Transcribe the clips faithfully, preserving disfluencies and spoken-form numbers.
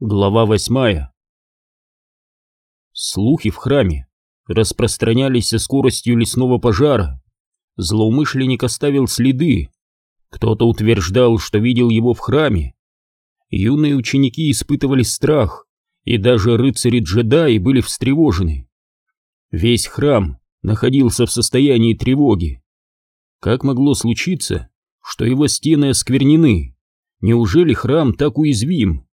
Глава восьмая. Слухи в храме распространялись со скоростью лесного пожара. Злоумышленник оставил следы. Кто-то утверждал, что видел его в храме. Юные ученики испытывали страх, и даже рыцари-джедаи были встревожены. Весь храм находился в состоянии тревоги. Как могло случиться, что его стены осквернены? Неужели храм так уязвим?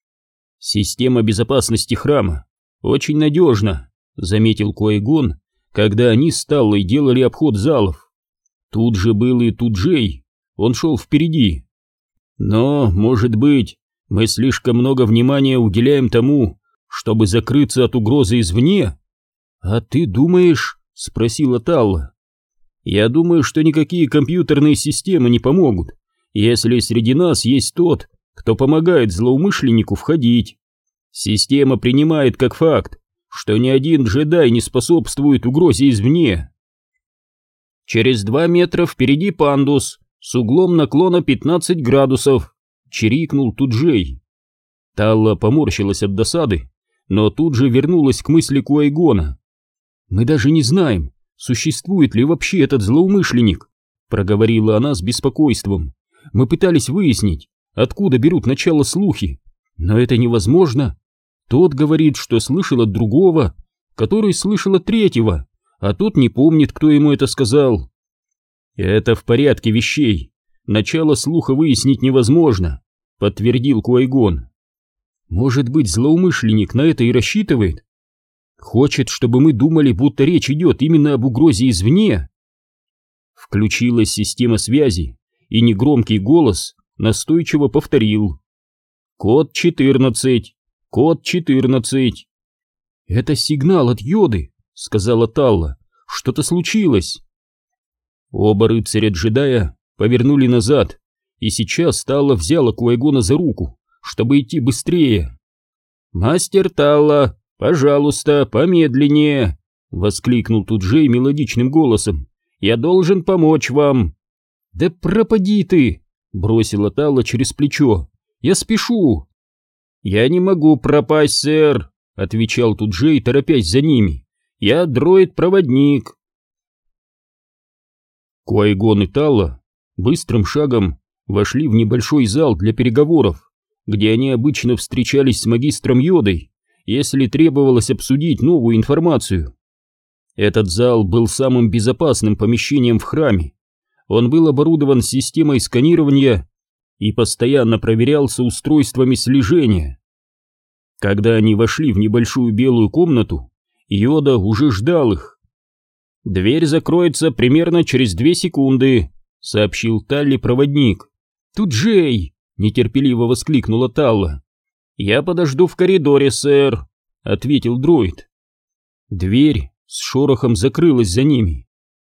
«Система безопасности храма очень надежна», — заметил Куай-Гон, когда они с Таллой делали обход залов. Тут же был и Туджей, он шел впереди. «Но, может быть, мы слишком много внимания уделяем тому, чтобы закрыться от угрозы извне?» «А ты думаешь?» — спросила Талла. «Я думаю, что никакие компьютерные системы не помогут, если среди нас есть тот, кто помогает злоумышленнику входить. Система принимает как факт, что ни один джедай не способствует угрозе извне». «Через два метра впереди пандус с углом наклона пятнадцать градусов», — чирикнул Туджей. Талла поморщилась от досады, но тут же вернулась к мысли Куай-Гона. «Мы даже не знаем, существует ли вообще этот злоумышленник», — проговорила она с беспокойством. «Мы пытались выяснить, откуда берут начало слухи, но это невозможно. Тот говорит, что слышал от другого, который слышал от третьего, а тот не помнит, кто ему это сказал». «Это в порядке вещей. Начало слуха выяснить невозможно», — подтвердил Куай-Гон. «Может быть, злоумышленник на это и рассчитывает? Хочет, чтобы мы думали, будто речь идет именно об угрозе извне?» Включилась система связи, и негромкий голос настойчиво повторил: «Код четырнадцать! Код четырнадцать!» «Это сигнал от Йоды», — сказала Талла. «Что-то случилось». Оба рыцаря-джедая повернули назад, и сейчас Талла взяла Куай-Гона за руку, чтобы идти быстрее. «Мастер Талла, пожалуйста, помедленнее!» — воскликнул Туджей мелодичным голосом. «Я должен помочь вам!» «Да пропади ты!» — бросила Талла через плечо. «Я спешу!» «Я не могу пропасть, сэр!» — отвечал Туджей, торопясь за ними. «Я дроид-проводник!» Куай-Гон и Талла быстрым шагом вошли в небольшой зал для переговоров, где они обычно встречались с магистром Йодой, если требовалось обсудить новую информацию. Этот зал был самым безопасным помещением в храме. Он был оборудован системой сканирования и постоянно проверялся устройствами слежения. Когда они вошли в небольшую белую комнату, Йода уже ждал их. «Дверь закроется примерно через две секунды», — сообщил Талли проводник. «Туджей!» — нетерпеливо воскликнула Талла. «Я подожду в коридоре, сэр», — ответил дроид. Дверь с шорохом закрылась за ними.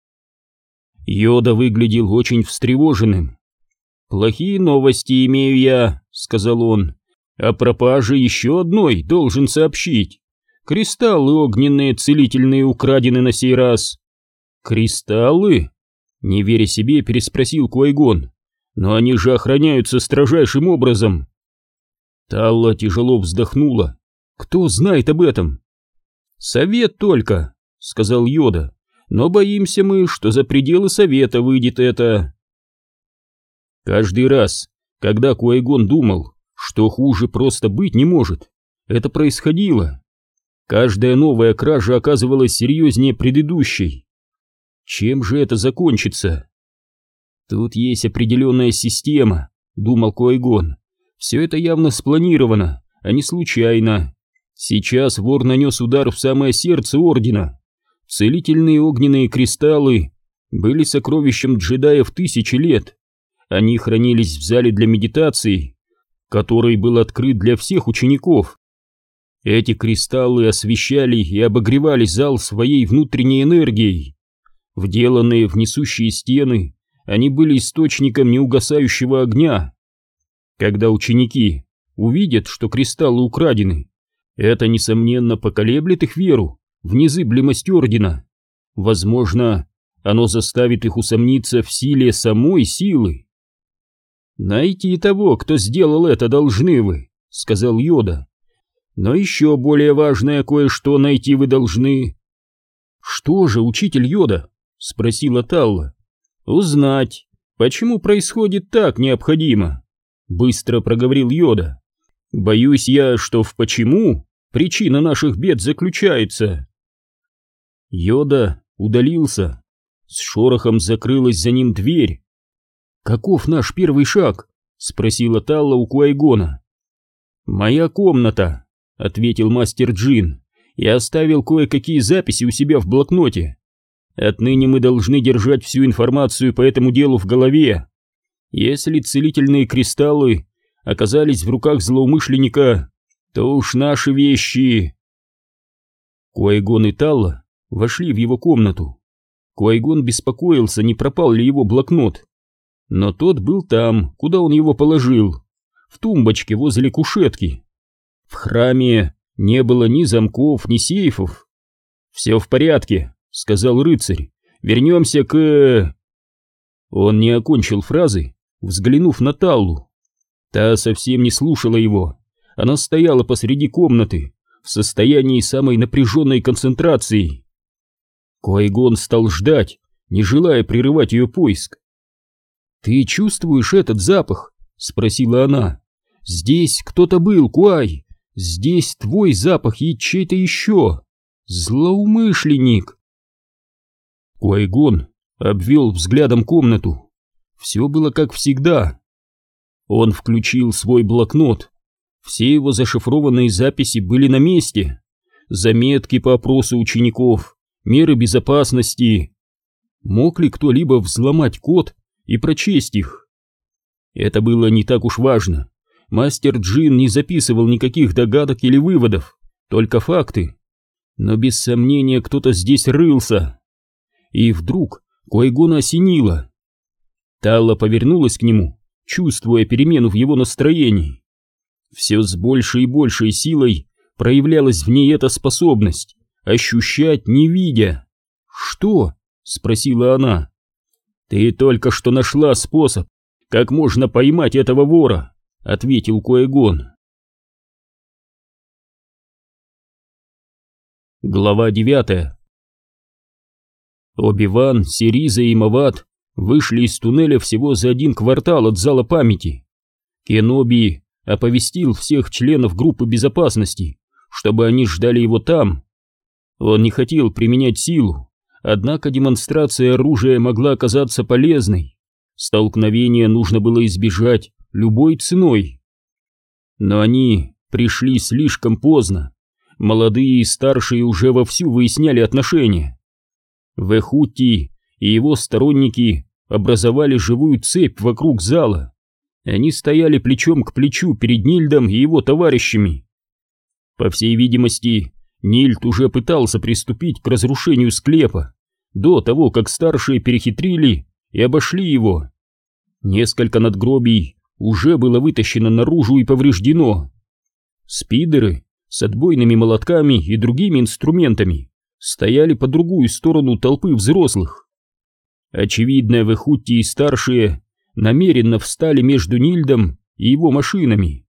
Йода выглядел очень встревоженным. «Плохие новости имею я», — сказал он. «О пропаже еще одной должен сообщить. Кристаллы огненные целительные украдены на сей раз». «Кристаллы?» — не веря себе, переспросил Куай-Гон. «Но они же охраняются строжайшим образом». Талла тяжело вздохнула. «Кто знает об этом?» «Совет только», — сказал Йода. «Но боимся мы, что за пределы совета выйдет это». Каждый раз, когда Куай-Гон думал, что хуже просто быть не может, это происходило. Каждая новая кража оказывалась серьезнее предыдущей. Чем же это закончится? «Тут есть определенная система», — думал Куай-Гон. «Все это явно спланировано, а не случайно. Сейчас вор нанес удар в самое сердце Ордена. Целительные огненные кристаллы были сокровищем джедаев тысячи лет. Они хранились в зале для медитации, который был открыт для всех учеников. Эти кристаллы освещали и обогревали зал своей внутренней энергией. Вделанные в несущие стены, они были источником неугасающего огня. Когда ученики увидят, что кристаллы украдены, это, несомненно, поколеблет их веру в незыблемость Ордена. Возможно, оно заставит их усомниться в силе самой силы. «Найти того, кто сделал это, должны вы», — сказал Йода. «Но еще более важное кое-что найти вы должны». «Что же, учитель Йода?» — спросила Талла. «Узнать, почему происходит так, необходимо», — быстро проговорил Йода. «Боюсь я, что в почему причина наших бед заключается». Йода удалился. С шорохом закрылась за ним дверь. «Каков наш первый шаг?» — спросила Талла у Куайгона. «Моя комната», — ответил мастер Джин. «Я оставил кое-какие записи у себя в блокноте. Отныне мы должны держать всю информацию по этому делу в голове. Если целительные кристаллы оказались в руках злоумышленника, то уж наши вещи...» Куайгон и Талла вошли в его комнату. Куайгон беспокоился, не пропал ли его блокнот. Но тот был там, куда он его положил, в тумбочке возле кушетки. В храме не было ни замков, ни сейфов. «Все в порядке», — сказал рыцарь. «Вернемся к...» Он не окончил фразы, взглянув на Таллу. Та совсем не слушала его. Она стояла посреди комнаты, в состоянии самой напряженной концентрации. Куайгон стал ждать, не желая прерывать ее поиск. «Ты чувствуешь этот запах?» — спросила она. «Здесь кто-то был, Куай. Здесь твой запах и чей-то еще. Злоумышленник!» Куайгон обвел взглядом комнату. Все было как всегда. Он включил свой блокнот. Все его зашифрованные записи были на месте. Заметки по опросу учеников, меры безопасности. Мог ли кто-либо взломать код и прочесть их? Это было не так уж важно. Мастер Джин не записывал никаких догадок или выводов, только факты. Но без сомнения кто-то здесь рылся. И вдруг Куайгона осенило. Талла повернулась к нему, чувствуя перемену в его настроении. Все с большей и большей силой проявлялась в ней эта способность ощущать, не видя. «Что?» — спросила она. «Ты только что нашла способ, как можно поймать этого вора», — ответил Куайгон. Глава девятая. Оби-Ван, Сириза и Мават вышли из туннеля всего за один квартал от зала памяти. Кеноби оповестил всех членов группы безопасности, чтобы они ждали его там. Он не хотел применять силу, однако демонстрация оружия могла оказаться полезной. Столкновение нужно было избежать любой ценой. Но они пришли слишком поздно. Молодые и старшие уже вовсю выясняли отношения. Вэхути и его сторонники образовали живую цепь вокруг зала. Они стояли плечом к плечу перед Нильдом и его товарищами. По всей видимости, Нильд уже пытался приступить к разрушению склепа до того, как старшие перехитрили и обошли его. Несколько надгробий уже было вытащено наружу и повреждено. Спидеры с отбойными молотками и другими инструментами стояли по другую сторону толпы взрослых. Очевидно, Вэхути и старшие намеренно встали между Нильдом и его машинами.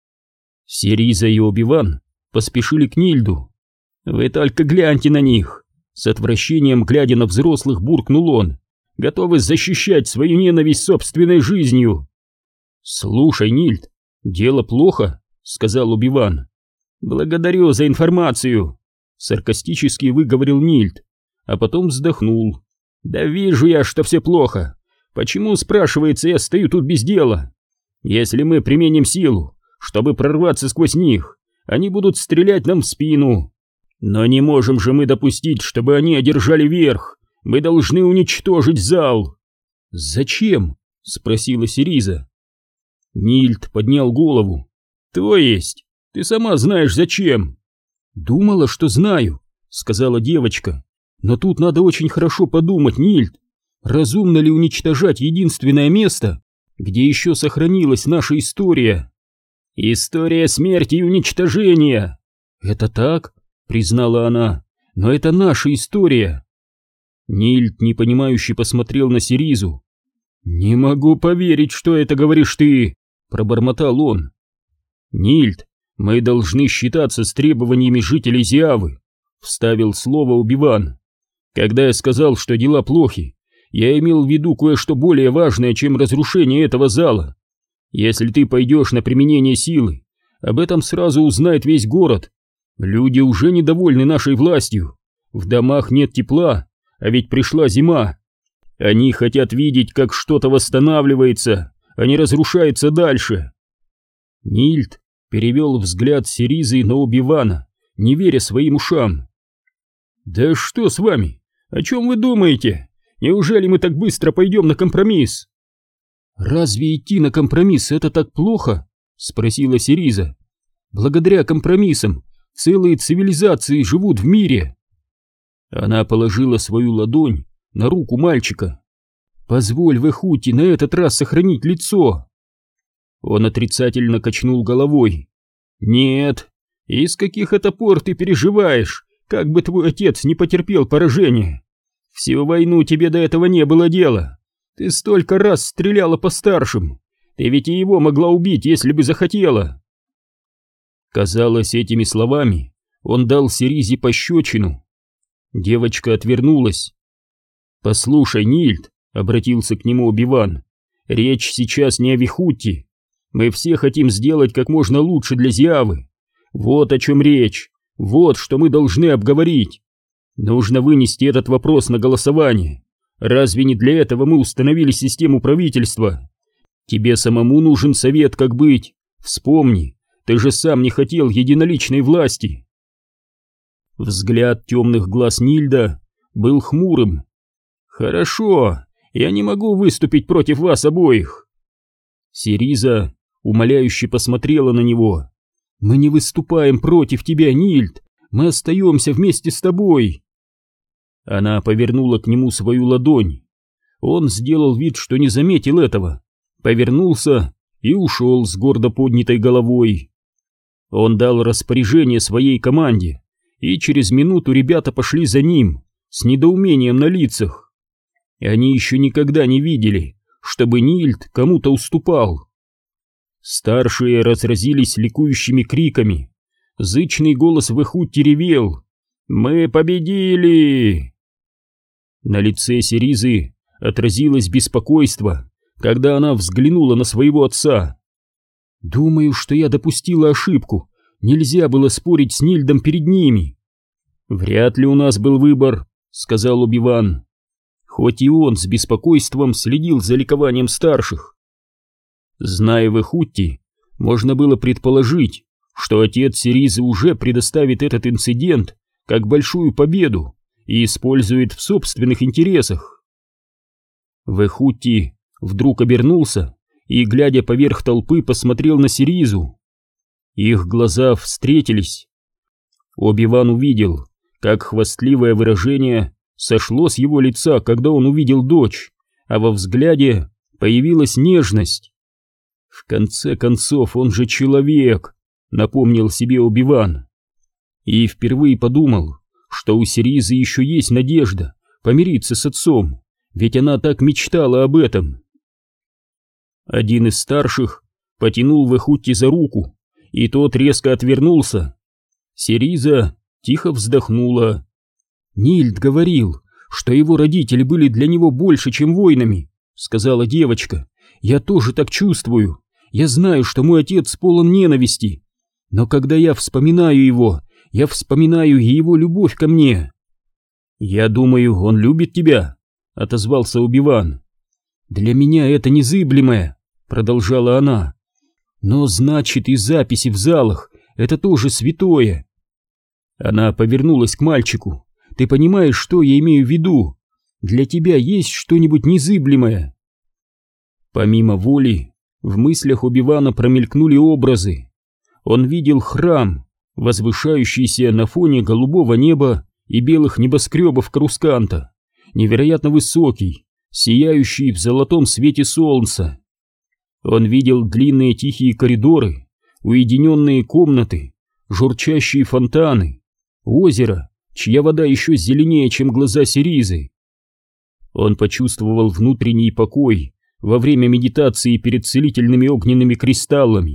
Сириза и Оби-Ван поспешили к Нильду. «Вы только гляньте на них!» С отвращением глядя на взрослых, буркнул он. «Готовы защищать свою ненависть собственной жизнью!» «Слушай, Нильд, дело плохо», — сказал Оби-Ван. «Благодарю за информацию», — саркастически выговорил Нильд, а потом вздохнул. «Да вижу я, что все плохо. Почему, спрашивается, я стою тут без дела? Если мы применим силу, чтобы прорваться сквозь них, они будут стрелять нам в спину. Но не можем же мы допустить, чтобы они одержали верх. Мы должны уничтожить зал». «Зачем?» — спросила Сириза. Нильд поднял голову. «То есть, ты сама знаешь зачем?» «Думала, что знаю», — сказала девочка. «Но тут надо очень хорошо подумать, Нильд. Разумно ли уничтожать единственное место, где еще сохранилась наша история?» «История смерти и уничтожения!» «Это так?» — признала она. «Но это наша история!» Нильд непонимающе посмотрел на Сиризу. «Не могу поверить, что это говоришь ты!» — пробормотал он. «Нильд, мы должны считаться с требованиями жителей Зиавы», — вставил слово Оби-Ван. «Когда я сказал, что дела плохи, я имел в виду кое-что более важное, чем разрушение этого зала. Если ты пойдешь на применение силы, об этом сразу узнает весь город. Люди уже недовольны нашей властью. В домах нет тепла, а ведь пришла зима. Они хотят видеть, как что-то восстанавливается, а не разрушается дальше». Нильд перевел взгляд Сиризы на Оби-Вана, не веря своим ушам. «Да что с вами? О чем вы думаете? Неужели мы так быстро пойдем на компромисс?» «Разве идти на компромисс — это так плохо?» — спросила Сириза. «Благодаря компромиссам целые цивилизации живут в мире». Она положила свою ладонь на руку мальчика. «Позволь Вэхути на этот раз сохранить лицо». Он отрицательно качнул головой. «Нет, из каких это пор ты переживаешь, как бы твой отец не потерпел поражения? Всю войну тебе до этого не было дела. Ты столько раз стреляла по старшим. Ты ведь и его могла убить, если бы захотела». Казалось, этими словами он дал Сиризе пощечину. Девочка отвернулась. «Послушай, Нильд», — обратился к нему Оби-Ван, — «речь сейчас не о Вэхути. Мы все хотим сделать как можно лучше для Зиавы. Вот о чем речь, вот что мы должны обговорить. Нужно вынести этот вопрос на голосование. Разве не для этого мы установили систему правительства? Тебе самому нужен совет, как быть. Вспомни, ты же сам не хотел единоличной власти». Взгляд темных глаз Нильда был хмурым. «Хорошо, я не могу выступить против вас обоих». Сириза умоляюще посмотрела на него. «Мы не выступаем против тебя, Нильд, мы остаемся вместе с тобой». Она повернула к нему свою ладонь. Он сделал вид, что не заметил этого, повернулся и ушел с гордо поднятой головой. Он дал распоряжение своей команде, и через минуту ребята пошли за ним с недоумением на лицах. Они еще никогда не видели, чтобы Нильд кому-то уступал. Старшие разразились ликующими криками. Зычный голос Вэхути ревел: «Мы победили!» На лице Сиризы отразилось беспокойство, когда она взглянула на своего отца. «Думаю, что я допустила ошибку. Нельзя было спорить с Нильдом перед ними». «Вряд ли у нас был выбор», — сказал Оби-Ван. Хоть и он с беспокойством следил за ликованием старших. Зная Вэхути, можно было предположить, что отец Сиризы уже предоставит этот инцидент как большую победу и использует в собственных интересах. Вэхути вдруг обернулся и, глядя поверх толпы, посмотрел на Сиризу. Их глаза встретились. Оби-Ван увидел, как хвастливое выражение сошло с его лица, когда он увидел дочь, а во взгляде появилась нежность. «В конце концов, он же человек», — напомнил себе Оби-Ван. И впервые подумал, что у Сиризы еще есть надежда помириться с отцом, ведь она так мечтала об этом. Один из старших потянул Вэхути за руку, и тот резко отвернулся. Сириза тихо вздохнула. «Нильд говорил, что его родители были для него больше, чем воинами», — сказала девочка. «Я тоже так чувствую. Я знаю, что мой отец полон ненависти. Но когда я вспоминаю его, я вспоминаю и его любовь ко мне». «Я думаю, он любит тебя», — отозвался Оби-Ван. «Для меня это незыблемое», — продолжала она. «Но значит, и записи в залах — это тоже святое». Она повернулась к мальчику. «Ты понимаешь, что я имею в виду? Для тебя есть что-нибудь незыблемое?» Помимо воли, в мыслях Оби-Вана промелькнули образы. Он видел храм, возвышающийся на фоне голубого неба и белых небоскребов Карусканта, невероятно высокий, сияющий в золотом свете солнца. Он видел длинные тихие коридоры, уединенные комнаты, журчащие фонтаны, озеро, чья вода еще зеленее, чем глаза Сиризы. Он почувствовал внутренний покой во время медитации перед целительными огненными кристаллами,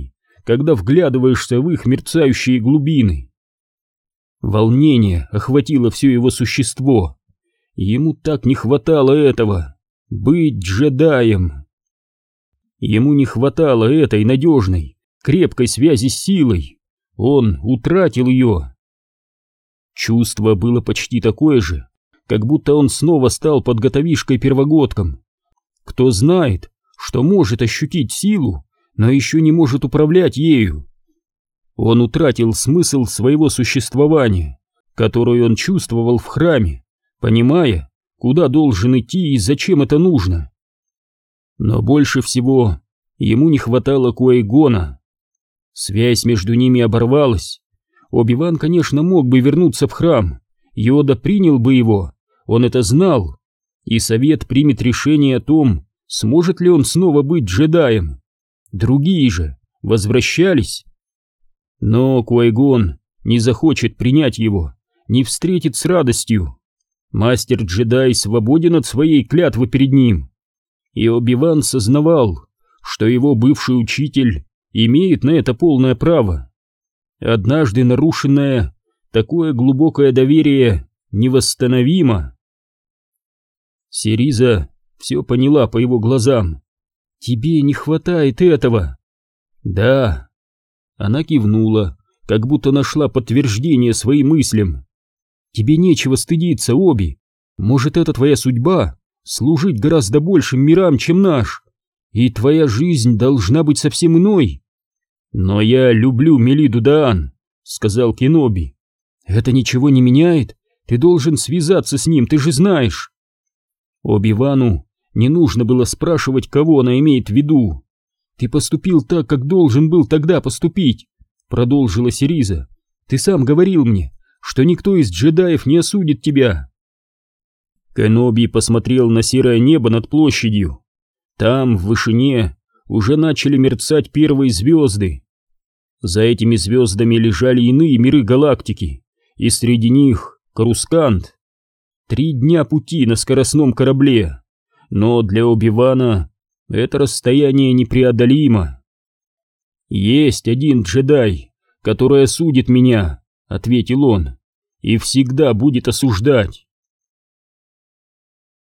когда вглядываешься в их мерцающие глубины. Волнение охватило все его существо. Ему так не хватало этого — быть джедаем. Ему не хватало этой надежной, крепкой связи с силой. Он утратил ее. Чувство было почти такое же, как будто он снова стал подготовишкой-первогодком. Кто знает, что может ощутить силу, но еще не может управлять ею. Он утратил смысл своего существования, который он чувствовал в храме, понимая, куда должен идти и зачем это нужно. Но больше всего ему не хватало Куай-Гона. Связь между ними оборвалась. Оби-Ван, конечно, мог бы вернуться в храм, Йода принял бы его, он это знал, и совет примет решение о том, сможет ли он снова быть джедаем. Другие же возвращались. Но Куай-Гон не захочет принять его, не встретит с радостью. Мастер-джедай свободен от своей клятвы перед ним. И Оби-Ван сознавал, что его бывший учитель имеет на это полное право. Однажды нарушенное такое глубокое доверие невосстановимо. Сириза все поняла по его глазам. «Тебе не хватает этого?» «Да». Она кивнула, как будто нашла подтверждение своим мыслям. «Тебе нечего стыдиться, Оби. Может, это твоя судьба — служить гораздо большим мирам, чем наш, и твоя жизнь должна быть совсем иной». «Но я люблю Мелиду Даан», — сказал Кеноби. «Это ничего не меняет. Ты должен связаться с ним, ты же знаешь». Оби-Вану не нужно было спрашивать, кого она имеет в виду. «Ты поступил так, как должен был тогда поступить», — продолжила Сириза. «Ты сам говорил мне, что никто из джедаев не осудит тебя». Кеноби посмотрел на серое небо над площадью. Там, в вышине, уже начали мерцать первые звезды. За этими звездами лежали иные миры галактики, и среди них Корускант. Три дня пути на скоростном корабле, но для Оби-Вана это расстояние непреодолимо. «Есть один джедай, который осудит меня», — ответил он, — «и всегда будет осуждать».